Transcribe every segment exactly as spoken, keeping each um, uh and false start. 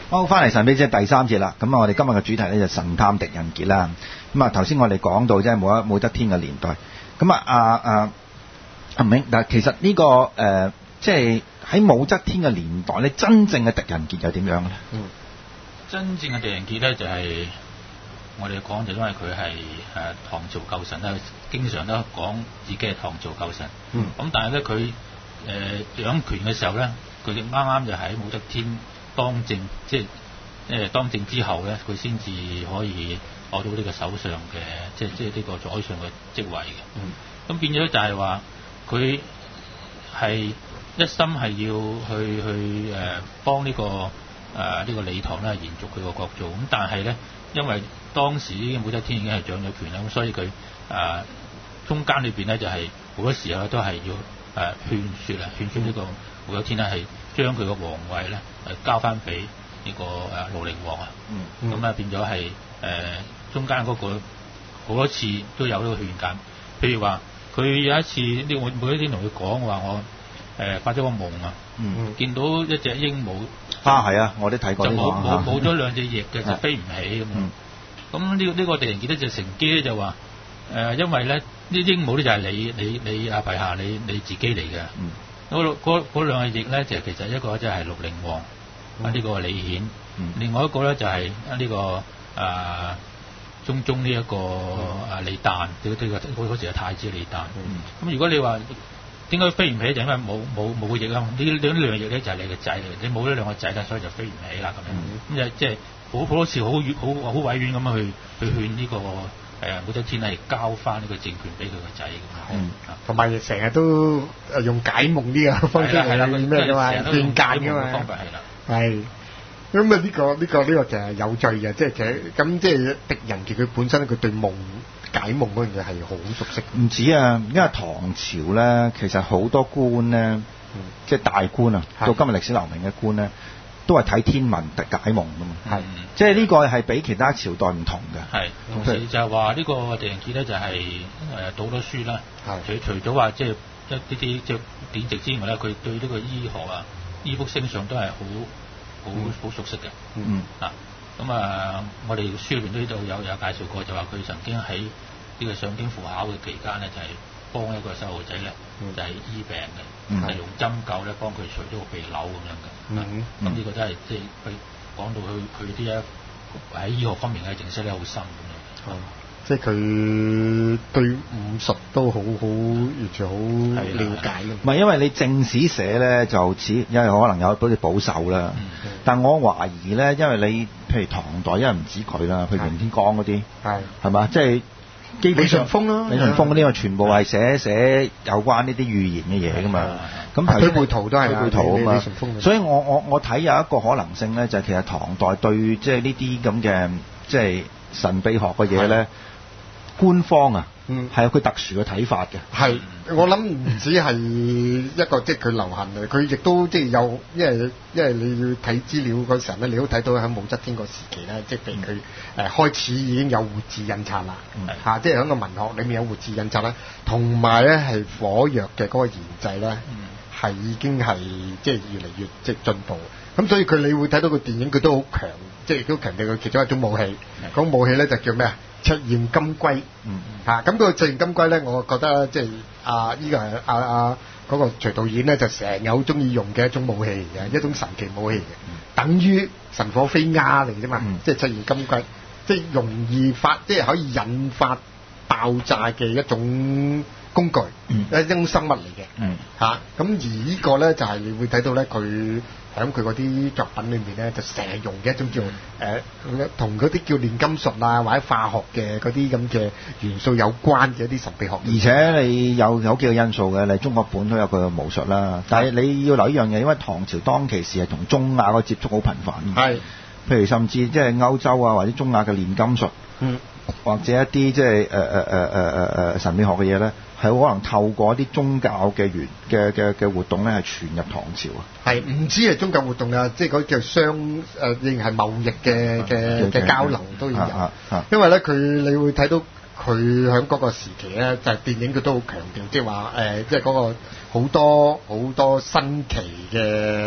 好，翻嚟神秘之第三節啦。咁啊，我哋今日嘅主題咧就神探狄仁傑啦。咁啊，頭先我哋講到即係武則武則天嘅年代。咁啊，阿阿阿明，但係其實呢、這個誒、呃，即係喺武則天嘅年代咧，真正嘅狄仁傑又點樣咧？ 嗯，真正嘅狄仁傑咧就係、是、我哋講就因為佢係誒唐朝舊臣啦，經常都講自己係唐朝舊臣。 嗯。咁但係咧佢誒掌權嘅時候咧，佢哋啱啱就喺武則天當政，即係誒當政之後咧，佢先至可以攞到呢個首相嘅，即係即係呢個宰相嘅職位嘅。 嗯。 咁變咗就係話，佢係一心係要去去誒、呃、幫呢、這個誒呢、呃這個李唐咧延續佢個國祚。咁但係咧，因為當時已經武則天已經係掌咗權啦，咁所以佢誒、呃、中間裏邊咧就係、是、好多時候都係要誒、呃、勸説啊，勸説呢個武則天咧係將佢個皇位咧誒交翻俾呢個誒魯寧王啊。 嗯。 咁啊變咗係誒中間嗰、那個好多次都有呢個勸諫，譬如話。佢有一次，呢我每一天同佢講話，我誒、呃、發咗個夢啊， 嗯、 見到一隻鸚鵡啊，係啊，我都睇過呢、這個， 就冇冇冇咗兩隻翼嘅，就飛唔起咁。咁呢呢個狄仁傑咧就乘機咧就話誒、呃，因為咧啲鸚鵡咧就係你你你阿陛下你你自己嚟嘅。嗰嗰嗰兩隻翼咧就其實一個就係魯寧王啊，呢、嗯這個李顯，嗯、另外一個咧就係呢、這個誒。呃中中呢一個啊李旦，呢個呢個嗰時係太子李旦。咁、嗯、如果你話點解飛唔起，就因為冇冇冇翼啊！呢呢兩翼咧就係你嘅仔嚟嘅，你冇呢兩個仔啦，所以就飛唔起啦咁樣。咁就即係好好多次好好好委婉咁樣去去勸呢、這個誒武則天係交翻呢個政權俾佢個仔咁。 同埋成日都用解夢呢個方式嚟咩㗎嘛，勸諫㗎嘛。 方法係啦。 係。咁啊呢個呢、這個呢、這個其實有趣嘅，即係其實咁即係狄仁傑佢本身佢對夢解夢嗰樣嘢係好熟悉。唔止啊，因為唐朝咧，其實好多官咧，嗯、即係大官啊，到今日歷史留名嘅官咧，都係睇天文解夢㗎嘛。係、嗯，即係呢個係比其他朝代唔同嘅。係， 同時就係話呢個狄仁傑咧就係誒讀多書啦。係，除除咗話即係一啲啲即係典籍之外咧，佢對呢個醫學啊、醫卜星相都係好。好好熟悉嘅，嗯啊，咁啊，我哋書裏邊都有有介紹過，就話佢曾經喺呢個上京赴考嘅期間咧，就係、是、幫一個細路仔咧，嗯、就係醫病嘅，係、嗯、用針灸咧幫佢除咗個鼻瘤咁樣嘅，嗯咁呢、嗯嗯嗯、個真係即係佢講到佢佢啲咧喺醫學方面嘅認識咧好深咁樣。嗯即係佢對武術都好好完全好了解咯。 唔係因為你正史寫咧就似，因為可能有好似保守啦。嗯、但我懷疑咧，因為你譬如唐代，因為唔止佢啦，譬如袁天罡嗰啲，係係嘛，即係基本上李淳風啦， 李淳風嗰啲，全部係寫寫有關呢啲預言嘅嘢噶嘛。咁推背圖都係推背圖啊嘛。所以我我我睇有一個可能性咧，就係、其實唐代對即係呢啲咁嘅即係神秘學嘅嘢咧。官方啊，嗯，係有佢特殊嘅睇法嘅。 係，我諗唔止係一個即係佢流行嘅，佢亦都即係有，因為因為你要睇資料嗰時候咧，你都睇到喺武則天個時期咧，即係譬如佢誒、嗯呃、開始已經有活字印刷啦，嚇、嗯啊，即係喺個文學裏面有活字印刷啦，同埋咧係火藥嘅嗰個研製咧，係、嗯、已經係即係越嚟越即係進步。咁所以佢你會睇到個電影，佢都好強，即係都強調佢其中一種武器。嗰、嗯、武器咧就叫咩啊？赤焰金龜，嗯嚇，咁、啊、個赤焰金龜咧，我覺得即係啊，依、這個係啊啊嗰、那個徐導演咧，就成日好中意用嘅一種武器嚟嘅，一種神奇武器嚟嘅，嗯、等於神火飛鴉嚟啫嘛，嗯、即係赤焰金龜，即係容易發，即係可以引發爆炸嘅一種工具，嗯、一種生物嚟嘅，嚇、嗯，咁、啊、而個呢個咧就係、是、你會睇到咧佢。喺佢嗰啲作品裏面咧，就成日用嘅一種叫誒，同嗰啲叫煉金術啊，或者化學嘅嗰啲咁嘅元素有關嘅一啲神秘學。 而且你有有幾個因素嘅，你中國本土有佢嘅武術啦，但係你要留意一樣嘢，因為唐朝當其時係同中亞個接觸好頻繁。係，譬如甚至即係歐洲啊，或者中亞嘅煉金術，嗯，或者一啲即係誒誒誒誒誒誒神秘學嘅嘢咧。係可能透過一啲宗教嘅源嘅嘅嘅活動咧，係傳入唐朝啊！係唔止係宗教活動啊，即係嗰叫商誒，仍係貿易嘅嘅嘅交流都要有。啊啊啊、因為咧，佢你會睇到佢喺嗰個時期咧，就係、是、電影佢都好強調，即係話誒，即係嗰個好多好多新奇嘅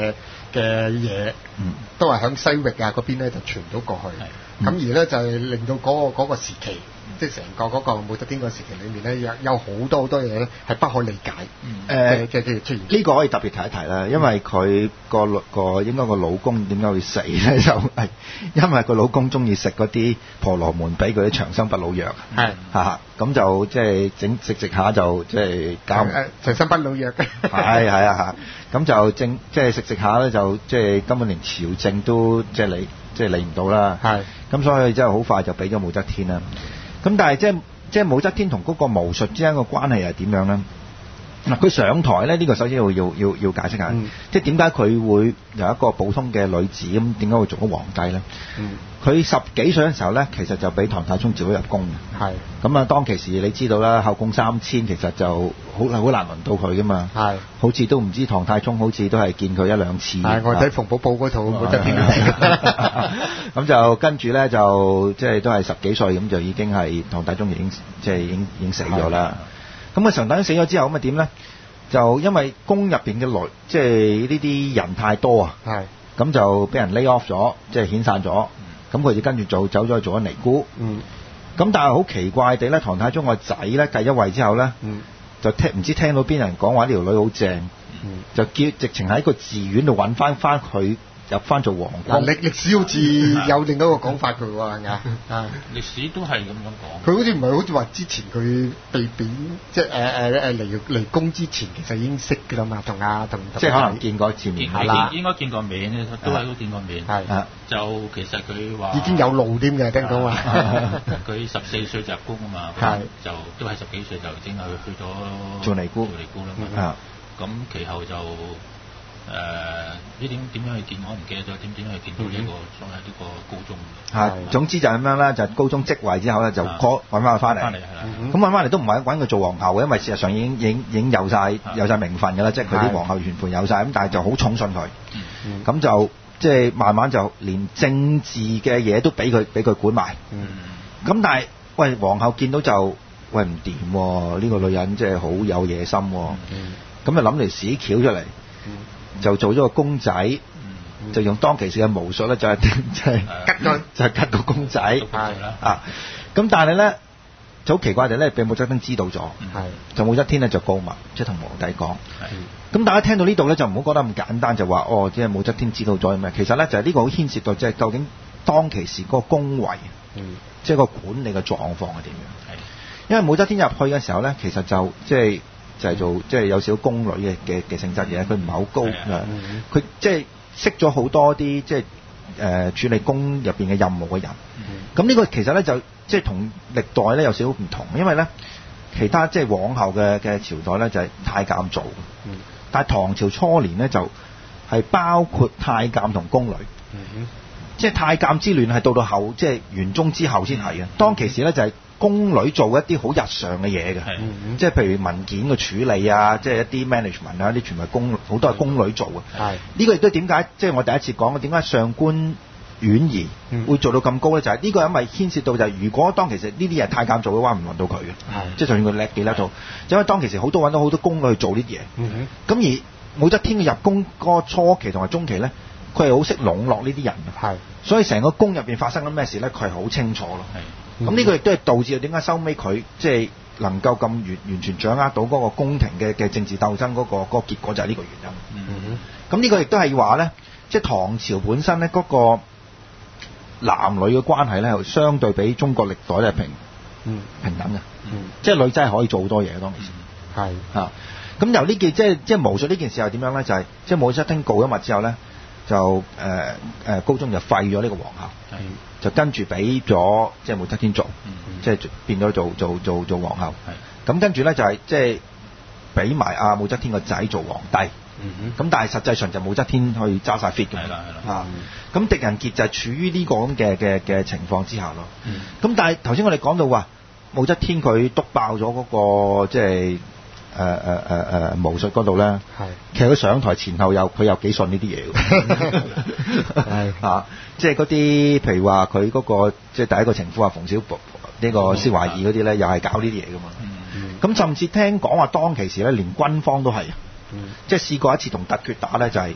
嘅嘢， 嗯， 都係響西域啊嗰邊咧就傳到過去，咁、嗯、而咧就係令到嗰、嗰個嗰個時期。即係成個嗰個武則天個時期裏面咧，有有好多好多嘢咧係不可理解嘅嘅嘅出現。 呢個可以特別提一提啦，因為佢個個應該個老公點解會死咧？就係因為個老公中意食嗰啲婆羅門俾佢啲長生不老藥，係嚇咁就即係整食食下就即係搞誒長生不老藥嘅， 係係啊嚇，咁就正即係食食下咧就即係根本連朝政都即係理即係理唔到啦，係咁所以真係好快就俾咗武則天啦。咁但係即係即係武則天同嗰個巫術之間個關係係點樣咧？嗱，佢上台咧，呢、這個首先要要要要解釋下，嗯、即係點解佢會由一個普通嘅女子咁點解會做咗皇帝咧？佢、嗯、十幾歲嘅時候咧，其實就俾唐太宗召咗入宮嘅。係咁啊，當其時你知道啦，後宮三千其實就好好難輪到佢噶嘛。係，好似都唔知唐太宗好似都係見佢一兩次。係，我睇馮寶寶嗰套武則天咁就跟住咧就即係都係十幾歲咁就已經係唐太宗已經即係已經已經死咗啦。咁啊，唐太宗死咗之後咁啊點咧？就因為宮入邊嘅內即係呢啲人太多啊，係咁就俾人 lay off 咗，即係遣散咗。咁佢就跟住做走咗去做咗尼姑。嗯。咁但係好奇怪地咧，唐太宗個仔咧繼咗位之後咧，嗯、就聽唔知聽到邊人講話呢條女好正，嗯、就叫直情喺個寺院度揾翻翻佢入翻做皇宮。 歷歷史好似有另一個講法佢喎，係啊， 歷史都係咁樣講。 佢好似唔係好似話之前佢被貶，即係誒誒誒離離宮之前其實已經識㗎啦嘛，同阿同即係可能見過一次面啦，應該見過面咧，都係都見過面。係啊，就其實佢話已經有路添嘅，聽講話。 佢十四歲就入宮啊嘛，係就都係十幾歲就已經去去咗做尼姑做尼姑啦嘛。咁其後就。誒呢點點樣去見我唔記得咗，點點樣去見到呢、這個所謂呢個高宗係、嗯、總之就係咁樣啦，就係、高宗即位之後咧就 call 揾翻佢翻嚟，翻嚟係啦。咁揾翻嚟都唔係揾佢做皇后嘅，因為事實上已經已經已經有晒有曬名分㗎啦，即係佢啲皇后原本有晒，咁但係就好寵信佢，咁、嗯、就即係、就是、慢慢就連政治嘅嘢都俾佢俾佢管埋。咁、嗯、但係喂皇后見到就喂唔掂喎，呢、這個女人即係好有野心喎、哦，咁、嗯、就諗嚟屎橋出嚟。嗯就做咗個公仔，嗯、就用當其時嘅巫術咧，就係即係吉個就係吉個公仔，啊！咁但係咧就好奇怪地咧，俾武則天知道咗，就武則天咧就告密，即係同皇帝講。咁大家聽到呢度咧，就唔好覺得咁簡單，就話哦，即係武則天知道咗咩？其實咧就係呢個好牽涉到即係究竟當其時嗰個宮位，嗯、即係個管理嘅狀況係點樣？因為武則天入去嘅時候咧，其實就即係。就係做即係有少少宮女嘅嘅嘅性質嘅，佢唔係好高嘅，佢即係識咗好多啲即係誒處理宮入邊嘅任務嘅人。咁呢個其實咧就即係同歷代咧有少少唔同，因為咧其他即係往後嘅嘅朝代咧就係太監做，但係唐朝初年咧就係包括太監同宮女。即係太監之亂係到到後即係元宗之後先係嘅，當其時咧就係。宮女做一啲好日常嘅嘢嘅，即係譬如文件嘅處理啊，即係一啲 management 啊，啲全部係宮好多係宮女做嘅。係呢個亦都點解？即係我第一次講嘅點解上官婉兒會做到咁高咧？就係呢個因為牽涉到就係如果當其實呢啲係太監做嘅話，唔輪到佢嘅。係即係就算佢叻幾叻到，因為當其時好多揾到好多宮女去做呢啲嘢。嗯咁而武則天嘅入宮嗰個初期同埋中期咧，佢係好識籠絡呢啲人嘅。係所以成個宮入邊發生緊咩事咧，佢係好清楚咯。係。咁呢個亦都係導致點解收尾佢即係能夠咁完完全掌握到嗰個宮廷嘅嘅政治鬥爭嗰個嗰個結果，就係呢個原因。嗯咁呢個亦都係話咧，即係唐朝本身咧嗰個男女嘅關係咧，相對比中國歷代咧係平嗯平等嘅。嗯，即係女仔係可以做好多嘢當其時。係啊，咁由呢件即係即係巫術呢件事係點樣咧？就係即係武則天告咗密之後咧。就誒誒、呃呃、高宗就廢咗呢個皇后，就跟住俾咗即係武則天做，嗯嗯、即係變咗做做做做皇后。咁跟住咧就係即係俾埋阿武則天個仔做皇帝。咁、嗯、但係實際上就武則天去揸晒 fit 嘅。係啦係啦。啊，咁狄仁傑就係處於呢個咁嘅嘅嘅情況之下咯。咁、嗯、但係頭先我哋講到話武則天佢督爆咗嗰、那個即係。誒誒誒誒巫術嗰度咧，其實佢上台前後有佢有幾信呢啲嘢嘅，係啊，即係嗰啲譬如話佢嗰個即係第一個情夫啊，馮小寶呢個施懷儀嗰啲咧，又係搞呢啲嘢噶嘛。咁、嗯、甚至聽講話當其時咧，連軍方都係，嗯、即係試過一次同突厥打咧，就係、是、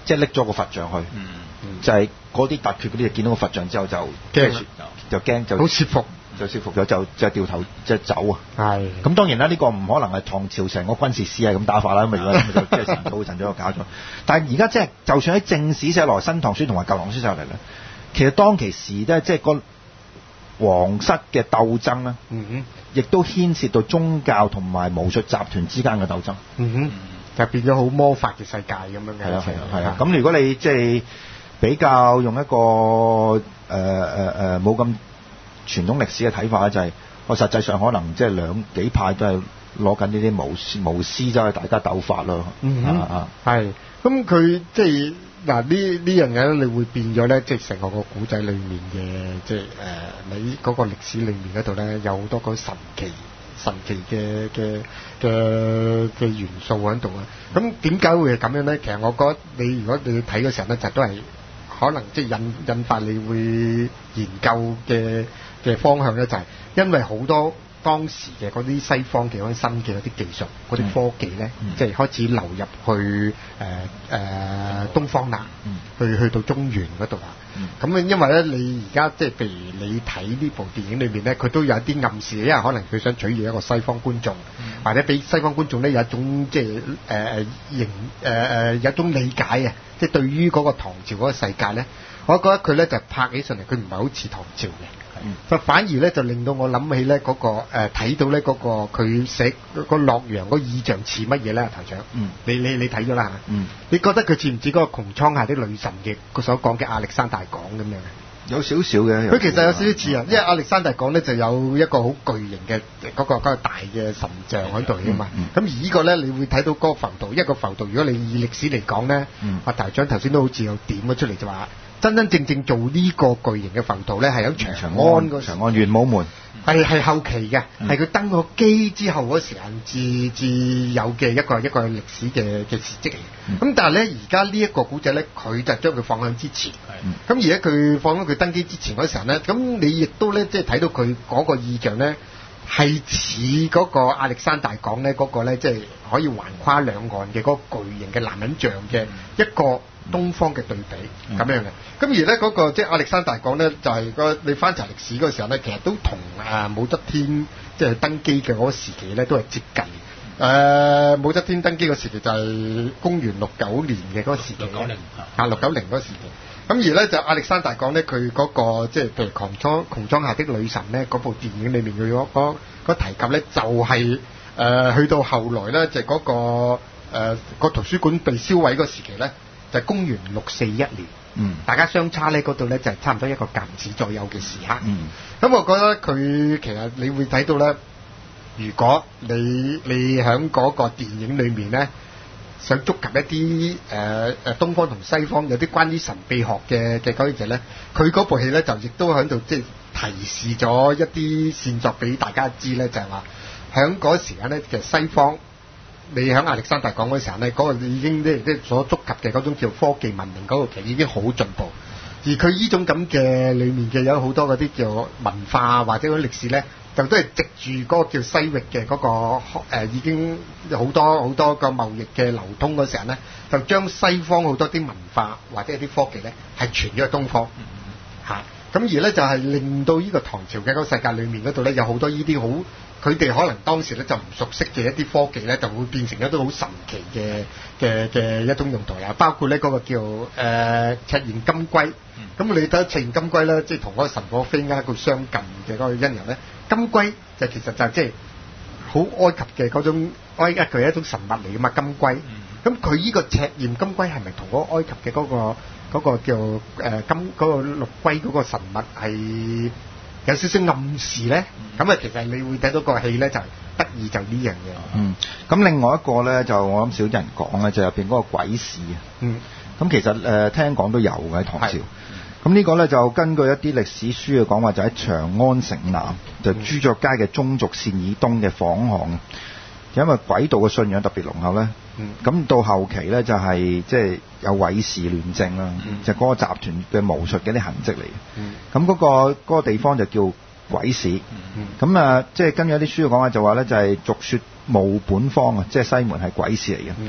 即係拎咗個佛像去， 嗯嗯、就係嗰啲突厥嗰啲，見到個佛像之後就驚， 就驚就好折服。 就説服咗就就掉頭即係走啊！ 係咁當然啦，呢、這個唔可能係唐朝成個軍事師係咁打法啦，咁咪如果咁就即係神早神早就搞咗。但係而家即係就算喺正史寫落新唐書同埋舊唐書寫落嚟咧，其實當其時咧即係個皇室嘅鬥爭咧， 嗯哼， 亦都牽涉到宗教同埋巫術集團之間嘅鬥爭。 嗯哼，就變咗好魔法嘅世界咁樣嘅。 係啊係啊係啊！咁如果你即係比較用一個誒誒誒冇咁傳統歷史嘅睇法咧，就係我實際上可能即係兩幾派都係攞緊呢啲巫師巫師走去大家鬥法咯。 嗯啊啊， 係。咁佢即係嗱呢呢樣嘢咧，你會變咗咧，即係成個個古仔裡面嘅，即係誒你嗰個歷史裡面嗰度咧，有好多個神奇神奇嘅嘅嘅嘅元素喺度啊。咁點解會係咁樣咧？其實我覺得你如果你睇嘅時候咧，就都係可能即係引引發你會研究嘅嘅方向咧，就係因為好多當時嘅嗰啲西方嘅嗰啲新嘅嗰啲技術、嗰啲科技咧， 嗯、 即係開始流入去誒誒、呃呃、東方啦， 嗯、 去去到中原嗰度啦。咁啊、嗯，因為咧，你而家即係譬如你睇呢部電影裏面咧，佢都有啲暗示，因為可能佢想取悅一個西方觀眾，嗯、或者俾西方觀眾咧有一種即係誒形誒誒有一種理解啊，即係對於嗰個唐朝嗰個世界咧，我覺得佢咧就拍起上嚟，佢唔係好似唐朝嘅。就、嗯、反而咧就令到我諗起咧嗰、那個誒睇、呃、到咧嗰、那個佢寫個洛陽個意象似乜嘢咧，台長？嗯，你你你睇咗啦嚇？嗯，你覺得佢似唔似嗰個穹蒼下的女神嘅佢所講嘅亞歷山大港咁樣？ 有少少嘅， 佢其實有少少似啊，因為亞歷山大港咧就有一個好巨型嘅嗰、那個嗰、那個大嘅神像喺度啊嘛。咁、嗯嗯、而個呢個咧，你會睇到嗰個浮道，一個浮道，如果你以歷史嚟講咧，阿、嗯啊、台長頭先都好似有點咗出嚟就話。真真正正做呢個巨型嘅浮屠咧，係喺長安嗰時， 長安玄武門係係後期嘅，係佢、嗯、登咗基之後嗰時間至至有嘅一個一個歷史嘅嘅事蹟嚟。咁、嗯、但係咧，而家呢一個古仔咧，佢就將佢放喺之前。咁、嗯、而家佢放喺佢登基之前嗰時候咧，咁你亦都咧即係睇到佢嗰個意象咧，係似嗰個亞歷山大港咧嗰個咧，即係可以橫跨兩岸嘅嗰個巨型嘅男人像嘅一個東方嘅對比咁樣嘅。咁而咧嗰個即係亞歷山大港咧，就係個你翻查歷史嗰個時候咧，其實都同誒武則天即係登基嘅嗰個時期咧都係接近。誒武則天登基嘅時期就係公元六九年嘅嗰個時期，六九零啊六九零嗰個時期。咁而咧就亞歷山大港咧，佢嗰個即係譬如穹蒼穹蒼下的女神咧，嗰部電影裏面佢嗰嗰嗰提及咧，就係誒去到後來咧，就嗰個誒個圖書館被燒毀嗰個時期咧，就係公元六四一年。嗯，大家相差咧嗰度咧就係差唔多一個甲子左右嘅時刻。嗯，咁我覺得佢其實你會睇到咧，如果你你喺嗰個電影裏面咧，想觸及一啲誒誒東方同西方有啲關於神秘學嘅嘅嗰啲嘢咧，佢嗰部戲咧就亦都喺度即係提示咗一啲線索俾大家知咧，就係話喺嗰時間咧，其實西方你喺亞歷山大港嗰時候咧，嗰、那個已經即係所觸及嘅嗰種叫科技文明嗰個其實已經好進步，而佢呢種咁嘅裡面嘅有好多嗰啲叫文化或者嗰啲歷史咧，就都係藉住嗰個叫西域嘅嗰、那個、呃、已經好多好多個貿易嘅流通嗰時候咧，就將西方好多啲文化或者啲科技咧係傳咗去東方嚇，咁、嗯嗯、而咧就係、是、令到呢個唐朝嘅嗰個世界裡面嗰度咧有好多呢啲好。佢哋可能當時咧就唔熟悉嘅一啲科技咧，就會變成一啲好神奇嘅嘅嘅一種用途啦。包括咧嗰個叫誒、呃、赤焰金龜，咁、嗯、你睇到赤焰金龜咧，即係同嗰個神火飛鴉佢相近嘅嗰個因由咧，金龜就其實就即係好埃及嘅嗰種埃及佢係一種神物嚟噶嘛，金龜。咁佢呢個赤焰金龜係咪同嗰個埃及嘅嗰、嗰個嗰、嗰個叫誒、呃、金嗰、嗰個陸龜嗰個神物係有少少暗示咧？咁啊、嗯，其實你會睇到個戲咧，就係得意就呢樣嘢。嗯， 咁另外一個咧，就我諗少人講咧，就入邊嗰個鬼市啊。嗯，咁其實誒、呃、聽講都有嘅喺唐朝。咁呢個咧就根據一啲歷史書嘅講話，就喺長安城南，就朱雀街嘅中軸線以東嘅坊巷。因為鬼道嘅信仰特別濃厚咧，咁、嗯、到後期咧就係即係有韋氏亂政啦，嗯、就嗰個集團嘅巫術嘅啲痕跡嚟嘅。咁嗰、嗯嗰個嗰、嗰個地方就叫鬼市。咁、嗯、啊，即係根據一啲書嘅講話就話咧，就係俗説墓本坊啊，即係西門係鬼市嚟嘅。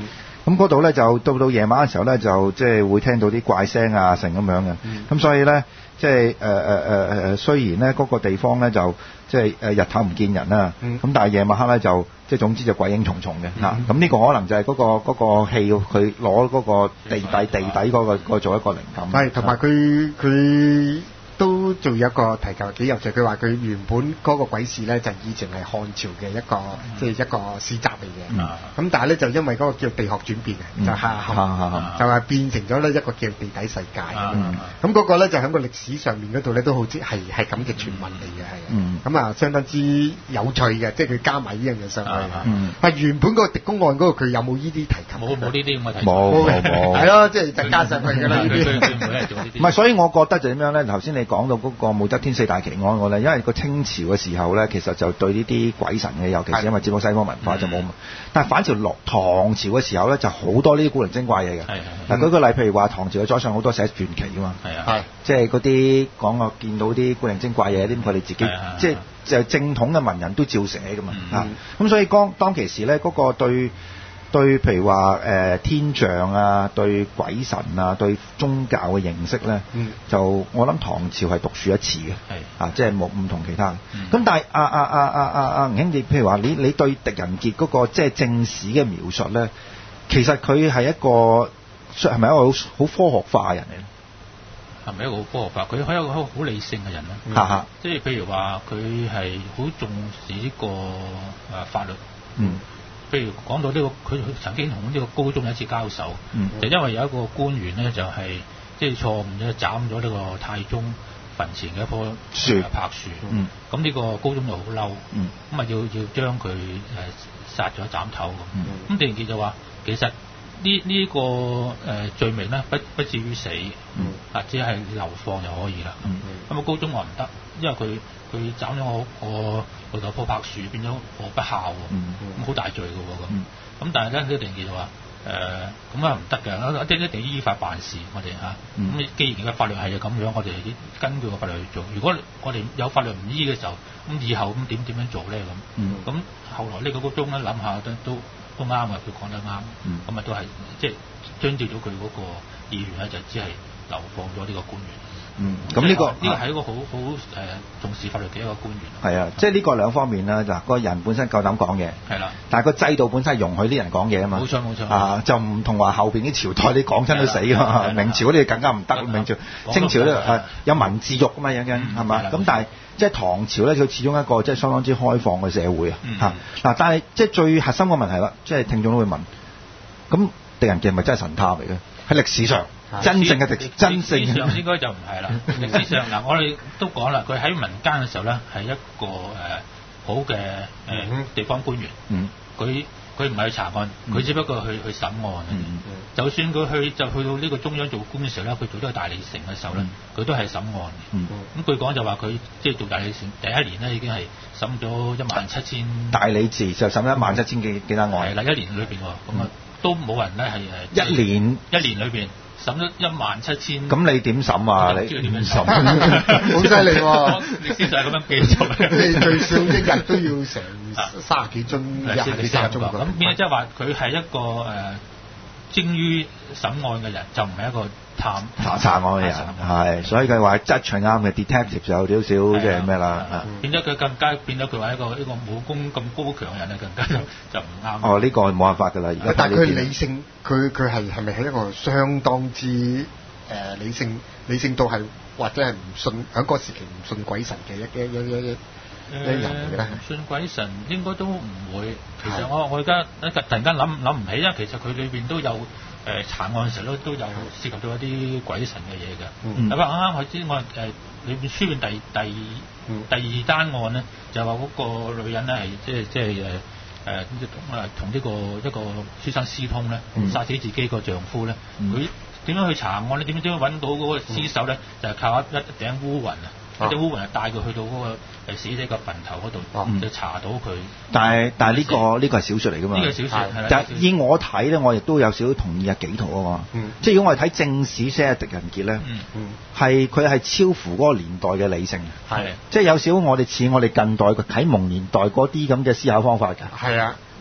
咁嗰度咧就到到夜晚嘅時候咧，就即係會聽到啲怪聲啊，成咁樣嘅。咁、嗯、所以咧，即係誒誒誒誒，雖然咧嗰個地方咧就即係誒日頭唔見人啦，咁、嗯、但係夜晚黑咧就即係總之就鬼影重重嘅嚇。咁呢、嗯、個可能就係嗰、嗰個嗰、嗰個戲佢攞嗰個地底地底嗰、嗰個嗰個做一個靈感。 係，同埋佢佢。都仲有一個提及幾有趣，佢話佢原本嗰個鬼市咧就以前係漢朝嘅一個即係、就是、一個市集嚟嘅，咁、嗯、但係咧就因為嗰個叫地殼轉變啊、嗯，就下陷、嗯，就係變成咗咧一個叫地底世界。咁、嗯、嗰、那個咧就喺個歷史上面嗰度咧都好似係係咁嘅傳聞嚟嘅，係咁啊相當之有趣嘅，即係佢加埋呢樣嘢上去。係、嗯嗯、原本嗰個狄公案嗰個佢有冇呢啲提及？冇冇呢啲咁嘅提及。冇冇冇。係咯，即係就加上去㗎啦。 唔係，所以我覺得就點樣咧？頭先你講到嗰個武則天四大奇案嗰咧，因為個清朝嘅時候咧，其實就對呢啲鬼神嘅，尤其是因為接觸西方文化就冇。但係反朝落唐朝嘅時候咧，就好多呢啲古靈精怪嘢嘅。嗱，舉個例，譬如話唐朝嘅宰相好多寫傳奇㗎嘛。係啊。即係嗰啲講我見到啲古靈精怪嘢，啲佢哋自己即係就正統嘅文人都照寫㗎嘛。啊、嗯，咁所以當當其時咧，嗰、嗰個對。對，譬如話誒、呃、天象啊，對鬼神啊，對宗教嘅認識咧、嗯，就我諗唐朝係獨樹一幟嘅，啊，即係冇唔同其他。咁、嗯、但係阿阿阿阿阿阿吳兄弟，譬如話你你對狄仁傑嗰個即係正史嘅描述咧，其實佢係一個係咪一個好好科學化嘅人嚟咧？ 係咪一個好科學化？佢係一個好好理性嘅人咯。嚇、嗯、嚇，即係譬如話佢係好重視呢個誒法律。嗯。譬如講到呢、這個，佢曾經同呢個高宗有一次交手，嗯、就因為有一個官員咧，就係即係錯誤咧斬咗呢個太宗墳前嘅一棵樹柏樹，咁、嗯、呢個高宗就好嬲，咁、嗯、啊要要將佢誒殺咗斬頭咁。咁狄仁傑就話其實呢呢、這個誒、呃、罪名咧不不至於死，啊、嗯、只係流放就可以啦。咁、嗯、啊高宗話唔得，因為佢。佢斬咗我我老豆棵柏樹，變咗我不孝喎，咁、嗯、好大罪嘅喎咁。咁、嗯、但係咧，狄仁傑就話誒咁啊唔得嘅，一定一定依法辦事，我哋嚇。咁、嗯、既然嘅法律係咁樣，我哋根據個法律去做。如果我哋有法律唔依嘅時候，咁以後咁點點樣做咧咁？咁、嗯、後來呢個高宗咧諗下都都都啱啊，佢講得啱。咁、嗯、啊都係即係遵照咗佢嗰個意願咧，就只係流放咗呢個官員。 嗯，咁呢、這個呢、 這個係一個好好誒重視法律嘅一個官員。 係啊，即係呢個兩方面啦，就、那個人本身夠膽講嘢，係啦，但係個制度本身係容許啲人講嘢啊嘛。冇錯冇錯。啊，就唔同話後邊啲朝代你講親都死㗎嘛。明朝嗰啲更加唔得，明朝、清朝咧誒有文字獄啊嘛，樣樣係嘛。咁但係即係唐朝咧，佢始終一個即係相當之開放嘅社會、嗯、啊。嚇嗱，但係即係最核心嘅問題啦，即係聽眾都會問，咁狄仁傑係咪真係神探嚟嘅？喺歷史上。真正嘅敵，真正嘅上應該就唔係啦。歷史上嗱，我哋都講啦，佢喺民間嘅時候咧，係一個誒、呃、好嘅誒、呃嗯、地方官員。佢佢唔係去查案，佢、嗯、只不過去去審案、嗯。就算佢去就去到呢個中央做官嘅時候咧，佢做咗大理城嘅時候咧，佢、嗯、都係審案。咁、嗯嗯、據講就話佢即係做大理城第一年咧，已經係審咗一萬七千。大理寺就審一萬七千幾幾單案。 係啦，一年裏邊喎，咁、嗯、啊都冇人咧係誒。一年一年裏邊。審咗一萬七千， 咁你點審啊？你點樣審？ 好犀利喎！ 歷史就係咁樣記錄。 你最少一日都要成三十幾樽，廿幾三十樽咁。 咁變咗即係話佢係一個誒、呃、精於審案嘅人，就唔係一個探查查案嘅人。係，所以佢話質係啱嘅 detective 就有少少即係咩啦。 變咗佢更加變咗佢話一個一個武功咁高強嘅人咧，更加就就唔啱。 哦，呢、呢個冇辦法㗎啦。而家但係佢理性，佢佢係係咪係一個相當之誒、呃、理性理性到係或者係唔信喺嗰個時期唔信鬼神嘅一一一一一一人嚟嘅咧？ 唔信鬼神應該都唔會。其實我我而家突然間諗諗唔起，因為其實佢裏邊都有誒、呃、查案嘅時候都都有涉及到一啲鬼神嘅嘢嘅。咁啊啱啱我知我誒裏邊書面第第、嗯、第二單案咧，就話嗰個女人咧係即係即係誒。誒同誒同呢個一個書生私通咧，殺死自己個丈夫咧，佢點樣去查案咧？點樣點樣揾到嗰個屍首咧、嗯？就係、是、靠一一頂烏雲啊！一頂烏雲係帶佢去到嗰個誒死者個墳頭嗰度、嗯，就查到佢。但係但係呢個呢、呢個係小説嚟㗎嘛？呢、呢個小説係。 但係以我睇咧，我亦都有少少同意阿紀陶啊嘛。嗯、即係如果我哋睇正史寫狄仁傑咧，係佢係超乎嗰個年代嘅理性。係。即係有少少我哋似我哋近代嘅啟蒙年代嗰啲咁嘅思考方法㗎。 係啊。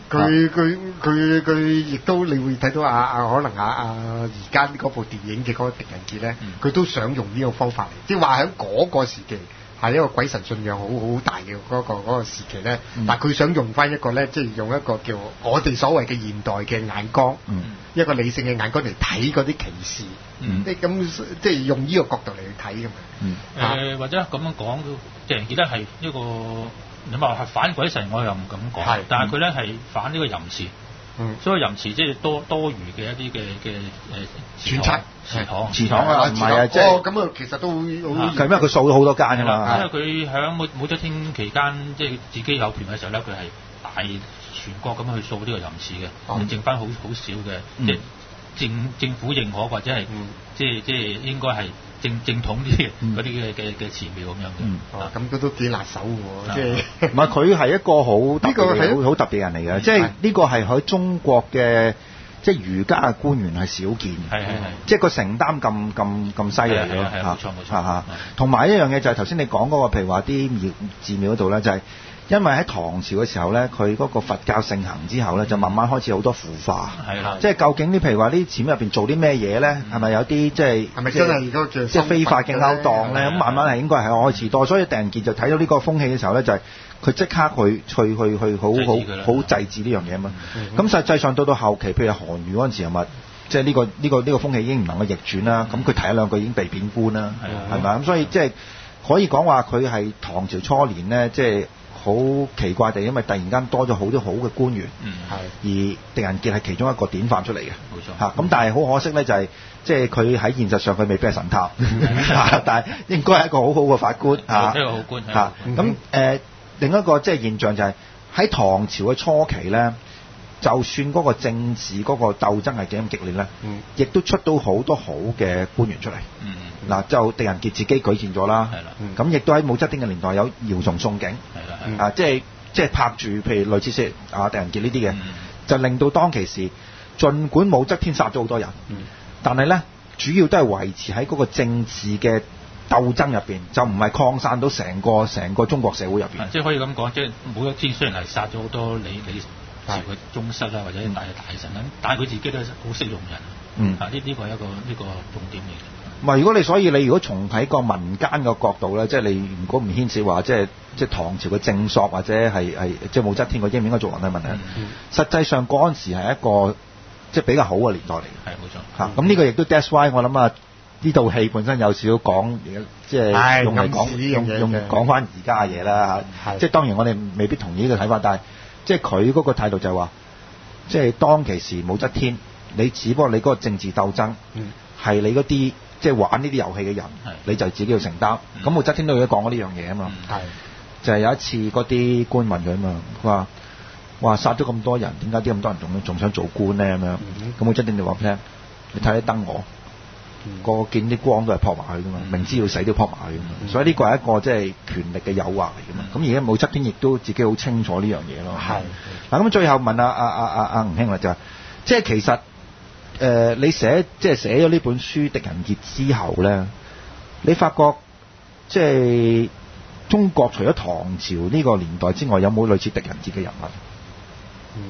佢佢佢佢亦都你會睇到啊啊，可能啊啊而家嗰部電影嘅嗰個狄仁傑咧，佢、嗯、都想用呢個方法嚟，即係話喺嗰個時期係一個鬼神信仰好好大嘅嗰、嗰個嗰、嗰個時期咧，嗯、但係佢想用翻一個咧，即係用一個叫我哋所謂嘅現代嘅眼光，嗯、一個理性嘅眼光嚟睇嗰啲歧視，即係咁即係用呢個角度嚟去睇㗎嘛。誒、 嗯呃、或者咁樣講，狄仁傑咧係一個。你話係反鬼神，我又唔敢講。但係佢咧係反呢個淫詞。嗯。所以淫詞即係多多餘嘅一啲嘅嘅誒。傳祠。祠堂。祠堂啊，唔係啊，即係。哦，咁啊，其實都好。 係因為佢掃咗好多間㗎嘛。 因為佢喺武武則天期間，即係自己有權嘅時候咧，佢係大全國咁樣去掃呢個淫詞嘅，嗯、剩翻好好少嘅，嗯、即係政政府認可或者係、嗯、即係即係應該係。正正統啲嗰啲嘅嘅嘅寺廟咁樣嘅， 嗯，哦，咁佢都幾辣手喎，即係唔係佢係一個好特別好好特別人嚟嘅，即係呢個係喺中國嘅即係儒家嘅官員係少見，係係係，即係個承擔咁咁咁犀利咯， 係冇錯冇錯嚇， 同埋一樣嘢就係頭先你講嗰個，譬如話啲廟寺廟嗰度咧，就係。因為喺唐朝嘅時候咧，佢嗰個佛教盛行之後咧，就慢慢開始好多腐化。係啦，即係究竟呢？譬如話呢啲寺廟入邊做啲咩嘢咧？係咪有啲即係係咪真係嗰個即係非法嘅勾當咧？咁慢慢係應該係開始多，所以狄仁傑就睇到呢個風氣嘅時候咧，就係佢即刻去去去去好好好制止呢樣嘢啊嘛。咁實際上到到後期，譬如韓愈嗰陣時係咪即係呢個呢個呢個風氣已經唔能夠逆轉啦？咁佢提一兩句已經被貶官啦，係咪？咁所以即係可以講話佢係唐朝初年咧，即係。好奇怪地，因為突然間多咗好多好嘅官員，嗯，而狄仁傑係其中一個典範出嚟嘅，冇錯嚇。咁、嗯、但係好可惜咧，就係即係佢喺現實上佢未必係神探，但係應該係一個好好嘅法官嚇， 一個好官嚇。咁誒另一個即係現象就係、是、喺唐朝嘅初期咧，就算嗰個政治嗰個鬥爭係幾咁激烈咧，嗯，亦都出到好多好嘅官員出嚟，嗯。嗱，就狄仁傑自己舉薦咗啦，咁亦都喺武則天嘅年代有姚崇宋景，嗯、啊，即係即係拍住，譬如類似説啊狄仁傑呢啲嘅，嗯、就令到當其時，儘管武則天殺咗好多人，嗯、但係咧主要都係維持喺嗰個政治嘅鬥爭入邊，就唔係擴散到成個成個中國社會入邊。 即係可以咁講，即係武則天雖然係殺咗好多李李朝嘅宗室啦，或者大大臣啦，嗯、但係佢自己都好識用人，嗯、啊呢呢個係一個呢、呢個重點嚟嘅。 唔係，如果你所以你如果從喺個民間嘅角度咧，即係你如果唔牽涉話，即係即係唐朝嘅正朔或者係係即係武則天個應唔應該做皇帝問題，嗯、實際上嗰陣時係一個即係比較好嘅年代嚟嘅。係冇錯。嚇、嗯，咁呢個亦都 that's why 我諗啊，呢套戲本身有少少講，即係用嚟講用用講翻而家嘅嘢啦嚇。即係當然我哋未必同意呢個睇法，但係即係佢嗰個態度就係話，即係當其時武則天，你只不過你嗰個政治鬥爭係你嗰啲。即係玩呢啲遊戲嘅人，你就自己要承擔。咁武則天都有講過呢樣嘢啊嘛，就係有一次嗰啲官問佢啊嘛，佢話：哇殺咗咁多人，點解啲咁多人仲仲想做官咧？咁樣咁武則天就話聽：你睇啲燈我，個個見啲光都係撲埋去噶嘛，明知要死都撲埋去噶嘛。所以呢個係一個即係權力嘅誘惑嚟噶嘛。咁而家武則天亦都自己好清楚呢樣嘢咯。係嗱，咁最後問阿阿阿阿阿吳兄啦，就係即係其實。誒、呃，你寫即係寫咗呢本書《狄仁傑》之後咧，你發覺即係中國除咗唐朝呢個年代之外，有冇類似狄仁傑嘅人物？ 嗯，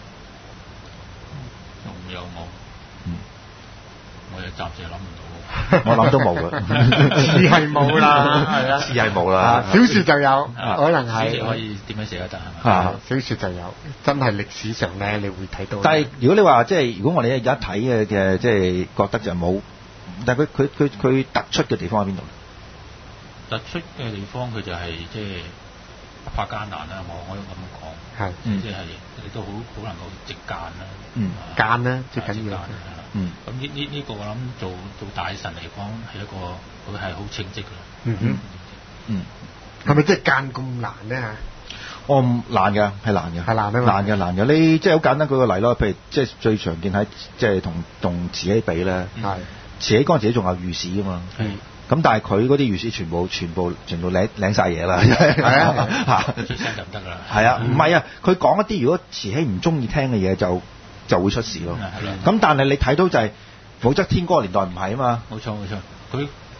有冇？嗯，我又暫時諗唔到。 我諗都冇嘅， 是係冇啦，係啊， 是係冇啦。 小説就有，啊、可能係。 小説可以點樣寫得係咪？ 啊，小説就有，真係歷史上咧，你會睇到。 但係如果你話即係，如果我哋而家睇嘅嘅，即係覺得就冇，但係佢佢佢佢突出嘅地方喺邊度？ 突出嘅地方佢就係即係不怕艱難啦，我可以咁講。係，即係你都好好能夠直諫啦。 嗯， 諫咧最緊要。 嗯，咁呢呢呢個我諗做做大臣嚟講係一個佢係好稱職嘅。 嗯哼，嗯，係咪即係諫咁難咧嚇？ 哦，難嘅，係難嘅， 係難咩？ 難嘅，難嘅。你即係好簡單舉個例咯，譬如即係最常見喺即係同同慈禧比咧，係慈禧嗰陣時仲有御史噶嘛，係。咁但係佢嗰啲御史全部全部全部領領曬嘢啦，係啊嚇， 出聲就唔得啦。 係啊，唔係啊，佢講一啲如果慈禧唔中意聽嘅嘢就就會出事咯。咁但係你睇到就係武則天嗰個年代唔係啊嘛。 冇錯冇錯，佢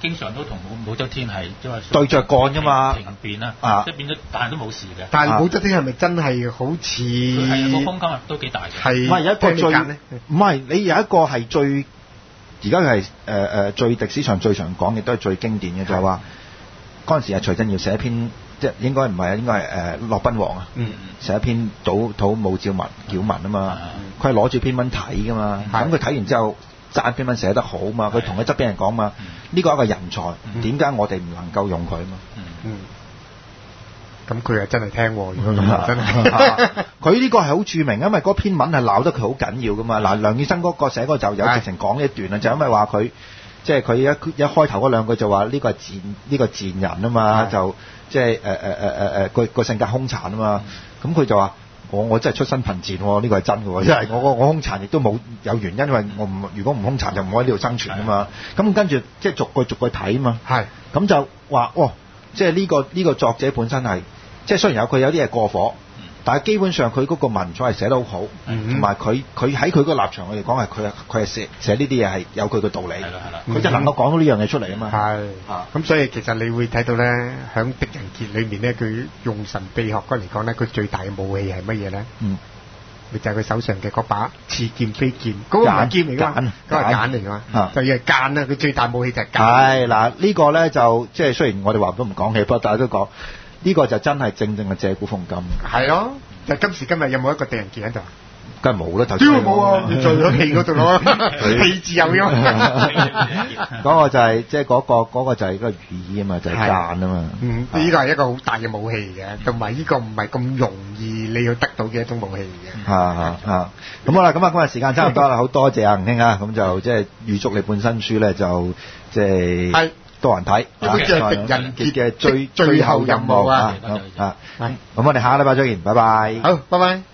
經常都同武武則天係即係對着幹㗎嘛， 停辯啦， 啊， 即係變咗，但係都冇事嘅。 但係武則天係咪真係好似係個空間都幾大嘅？ 係唔係有一個最唔係你有一個係最而家係誒誒最歷史上最常講嘅都係最經典嘅，就係話嗰陣時係徐振耀寫一篇。即係應該唔係啊，應該係誒駱賓王啊， 嗯、 寫一篇討討武曌文矯文啊嘛，佢係攞住篇文睇噶嘛，咁佢睇完之後讚篇文寫得好嘛，佢同佢側邊人講嘛，呢個係一個人才，點解、嗯、我哋唔能夠用佢啊嘛？ 嗯，咁佢係真係聽喎，如果咁真係， 佢呢個係好著名，因為嗰篇文係鬧得佢好緊要噶嘛。嗱，梁羽生嗰個寫嗰個就有直情講呢一段啊，就因為話佢即係佢一一開頭嗰兩句就話呢個係賤呢個賤人啊嘛，就。即係誒誒誒誒誒個個性格兇殘啊嘛，咁佢就話我我真係出身貧賤喎，呢個係真嘅喎，因為我我我兇殘亦都冇有原因，因為我唔如果唔兇殘就唔可以喺呢度生存啊嘛。咁跟住即係逐句逐句睇啊嘛，係咁就話哇，即係呢個呢個作者本身係即係雖然有佢有啲嘢過火，但係基本上佢嗰個文采係寫得好好，同埋佢佢喺佢嗰個立場我哋講係佢佢係寫寫呢啲嘢係有佢嘅道理，係啦係啦，佢就能夠講到呢樣嘢出嚟啊嘛。係啊，咁所以其實你會睇到咧，喺狄仁傑裏面咧，佢用神秘學嗰嚟講咧，佢最大嘅武器係乜嘢咧？嗯，咪就係佢手上嘅嗰把似劍非劍，嗰個唔係劍嚟㗎，嗰個係鐧嚟㗎嘛，就係鐧啊！佢最大武器就係鐧。 係嗱，呢個咧就即係雖然我哋話都唔講氣，不過大家都講。呢個就真係正正嘅借古諷今。係咯，就今時今日有冇一個狄仁傑喺度？ 梗係冇啦，頭先。屌冇啊！你做咗戲嗰度咯，戲字有用。 嗰個就係即係嗰個嗰個就係嗰個寓意啊嘛，就係鐧啊嘛。 嗯，呢個係一個好大嘅武器嚟嘅，同埋呢個唔係咁容易你要得到嘅一種武器嚟嘅。 嚇嚇嚇！咁好啦，咁啊今日時間差唔多啦，好多謝阿吳兄啊，咁就即係預祝你本新書咧就即係。係。多人睇， 呢個就係狄仁傑嘅最最後任務啊！ 啊， 咁我哋下個禮拜再見，拜拜。 好，拜拜。